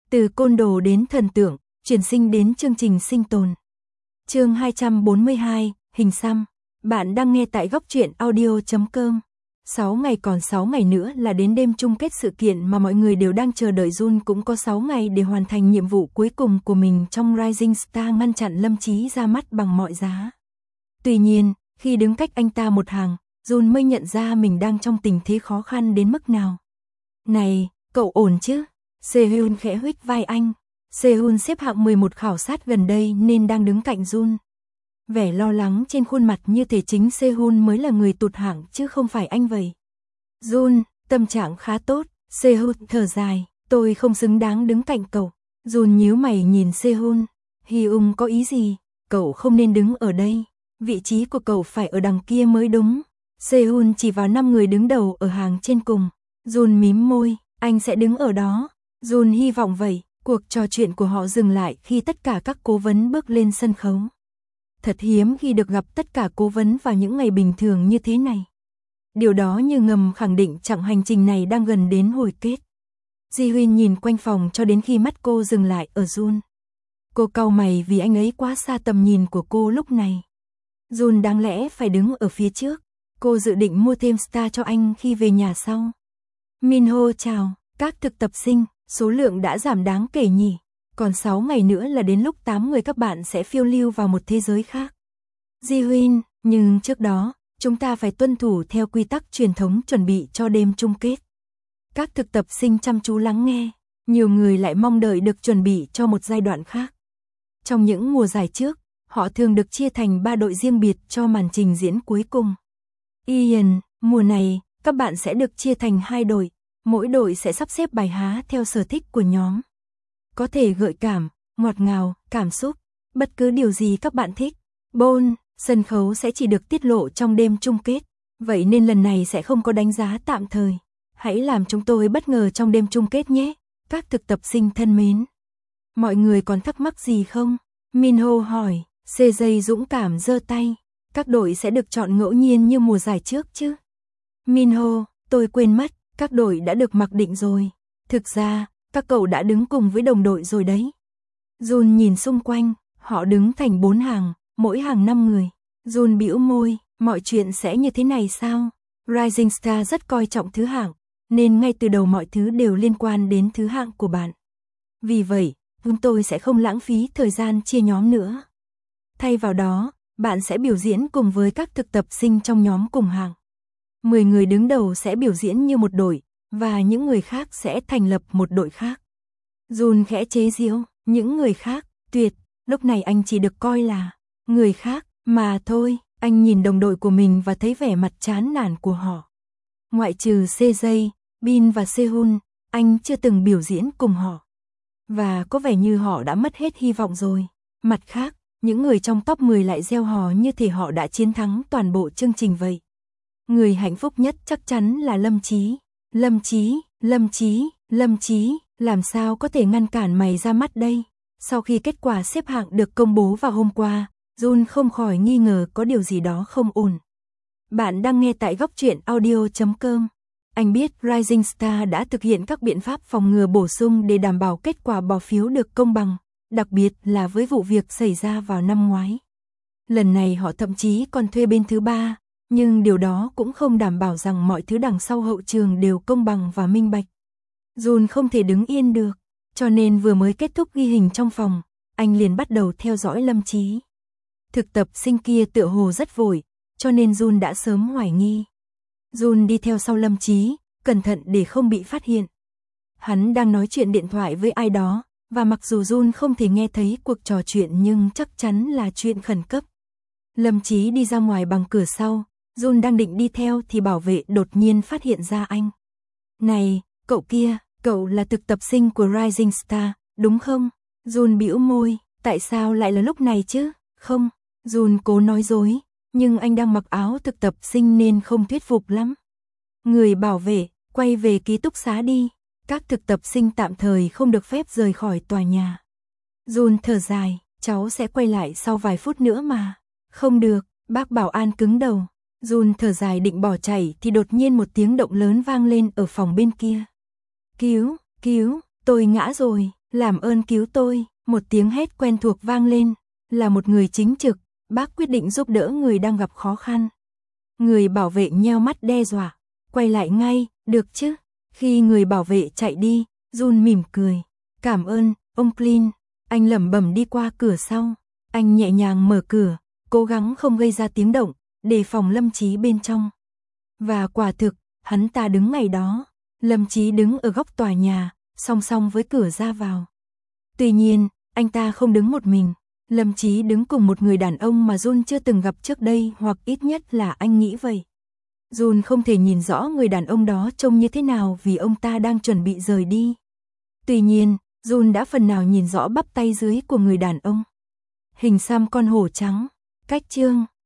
Từ côn đồ đến thần tượng, chuyển sinh đến chương trình sinh tồn. Chương 242, hình xăm. Bạn đang nghe tại góc truyện audio.com. 6 ngày, còn 6 ngày nữa là đến đêm chung kết sự kiện mà mọi người đều đang chờ đợi. Jun cũng có 6 ngày để hoàn thành nhiệm vụ cuối cùng của mình trong Rising Star, ngăn chặn Lâm Chí ra mắt bằng mọi giá. Tuy nhiên, khi đứng cách anh ta một hàng, Jun mới nhận ra mình đang trong tình thế khó khăn đến mức nào. Này, cậu ổn chứ? Sehun khẽ huých vai anh. Sehun xếp hạng 11 khảo sát gần đây nên đang đứng cạnh Jun. Vẻ lo lắng trên khuôn mặt như thể chính Sehun mới là người tụt hạng chứ không phải anh vậy. Jun, tâm trạng khá tốt. Sehun thở dài, tôi không xứng đáng đứng cạnh cậu. Jun nhíu mày nhìn Sehun. Hyung có ý gì? Cậu không nên đứng ở đây. Vị trí của cậu phải ở đằng kia mới đúng. Sehun chỉ vào 5 người đứng đầu ở hàng trên cùng. Jun mím môi, anh sẽ đứng ở đó. Jun hy vọng vậy. Cuộc trò chuyện của họ dừng lại khi tất cả các cố vấn bước lên sân khấu. Thật hiếm khi được gặp tất cả cố vấn vào những ngày bình thường như thế này. Điều đó như ngầm khẳng định chặng hành trình này đang gần đến hồi kết. Ji Huyên nhìn quanh phòng cho đến khi mắt cô dừng lại ở Jun. Cô cau mày vì anh ấy quá xa tầm nhìn của cô lúc này. Jun đáng lẽ phải đứng ở phía trước. Cô dự định mua thêm star cho anh khi về nhà sau. Minho chào, các thực tập sinh, số lượng đã giảm đáng kể nhỉ. Còn 6 ngày nữa là đến lúc 8 người các bạn sẽ phiêu lưu vào một thế giới khác. Ji Huyên, nhưng trước đó, chúng ta phải tuân thủ theo quy tắc truyền thống chuẩn bị cho đêm chung kết. Các thực tập sinh chăm chú lắng nghe, nhiều người lại mong đợi được chuẩn bị cho một giai đoạn khác. Trong những mùa giải trước, họ thường được chia thành 3 đội riêng biệt cho màn trình diễn cuối cùng. Ian, mùa này, các bạn sẽ được chia thành 2 đội, mỗi đội sẽ sắp xếp bài hát theo sở thích của nhóm. Có thể gợi cảm, ngọt ngào, cảm xúc, bất cứ điều gì các bạn thích. Bon, sân khấu sẽ chỉ được tiết lộ trong đêm chung kết, vậy nên lần này sẽ không có đánh giá tạm thời. Hãy làm chúng tôi bất ngờ trong đêm chung kết nhé, các thực tập sinh thân mến. Mọi người còn thắc mắc gì không? Minho hỏi. CJ dũng cảm giơ tay. Các đội sẽ được chọn ngẫu nhiên như mùa giải trước chứ? Minho, tôi quên mất, các đội đã được mặc định rồi. Thực ra, các cậu đã đứng cùng với đồng đội rồi đấy. Jun nhìn xung quanh, họ đứng thành 4 hàng, mỗi hàng 5 người. Jun bĩu môi, mọi chuyện sẽ như thế này sao? Rising Star rất coi trọng thứ hạng, nên ngay từ đầu mọi thứ đều liên quan đến thứ hạng của bạn. Vì vậy, chúng tôi sẽ không lãng phí thời gian chia nhóm nữa. Thay vào đó, bạn sẽ biểu diễn cùng với các thực tập sinh trong nhóm cùng hạng. 10 người đứng đầu sẽ biểu diễn như một đội, và những người khác sẽ thành lập một đội khác. Jun khẽ chế giễu, những người khác, tuyệt, lúc này anh chỉ được coi là người khác, mà thôi. Anh nhìn đồng đội của mình và thấy vẻ mặt chán nản của họ. Ngoại trừ CJ, Bin và Sehun, anh chưa từng biểu diễn cùng họ. Và có vẻ như họ đã mất hết hy vọng rồi. Mặt khác, những người trong top 10 lại reo hò như thể họ đã chiến thắng toàn bộ chương trình vậy. Người hạnh phúc nhất chắc chắn là Lâm Chí. Lâm Chí, Lâm Chí, Lâm Chí, làm sao có thể ngăn cản mày ra mắt đây? Sau khi kết quả xếp hạng được công bố vào hôm qua, Jun không khỏi nghi ngờ có điều gì đó không ổn. Bạn đang nghe tại góc truyện audio.com. Anh biết Rising Star đã thực hiện các biện pháp phòng ngừa bổ sung để đảm bảo kết quả bỏ phiếu được công bằng, đặc biệt là với vụ việc xảy ra vào năm ngoái. Lần này họ thậm chí còn thuê bên thứ ba, nhưng điều đó cũng không đảm bảo rằng mọi thứ đằng sau hậu trường đều công bằng và minh bạch. Jun không thể đứng yên được, cho nên vừa mới kết thúc ghi hình trong phòng, anh liền bắt đầu theo dõi Lâm Chí. Thực tập sinh kia tựa hồ rất vội, cho nên Jun đã sớm hoài nghi. Jun đi theo sau Lâm Chí, cẩn thận để không bị phát hiện. Hắn đang nói chuyện điện thoại với ai đó, và mặc dù Jun không thể nghe thấy cuộc trò chuyện nhưng chắc chắn là chuyện khẩn cấp. Lâm Chí đi ra ngoài bằng cửa sau, Jun đang định đi theo thì bảo vệ đột nhiên phát hiện ra anh. Này, cậu kia, cậu là thực tập sinh của Rising Star, đúng không? Jun bĩu môi, tại sao lại là lúc này chứ? Không, Jun cố nói dối, nhưng anh đang mặc áo thực tập sinh nên không thuyết phục lắm. Người bảo vệ, quay về ký túc xá đi, các thực tập sinh tạm thời không được phép rời khỏi tòa nhà. Jun thở dài, cháu sẽ quay lại sau vài phút nữa mà. Không được, bác bảo an cứng đầu. Jun thở dài định bỏ chạy thì đột nhiên một tiếng động lớn vang lên ở phòng bên kia. Cứu, cứu, tôi ngã rồi. Làm ơn cứu tôi, một tiếng hét quen thuộc vang lên, là một người chính trực, bác quyết định giúp đỡ người đang gặp khó khăn. Người bảo vệ nheo mắt đe dọa, quay lại ngay, được chứ? Khi người bảo vệ chạy đi, Jun mỉm cười, cảm ơn, ông Clint. Anh lẩm bẩm đi qua cửa sau, anh nhẹ nhàng mở cửa, cố gắng không gây ra tiếng động, đề phòng Lâm Chí bên trong. Và quả thực, hắn ta đứng ngày đó, Lâm Chí đứng ở góc tòa nhà, song song với cửa ra vào. Tuy nhiên, anh ta không đứng một mình, Lâm Chí đứng cùng một người đàn ông mà Jun chưa từng gặp trước đây, hoặc ít nhất là anh nghĩ vậy. Jun không thể nhìn rõ người đàn ông đó trông như thế nào vì ông ta đang chuẩn bị rời đi. Tuy nhiên, Jun đã phần nào nhìn rõ bắp tay dưới của người đàn ông. Hình xăm con hổ trắng, cách chương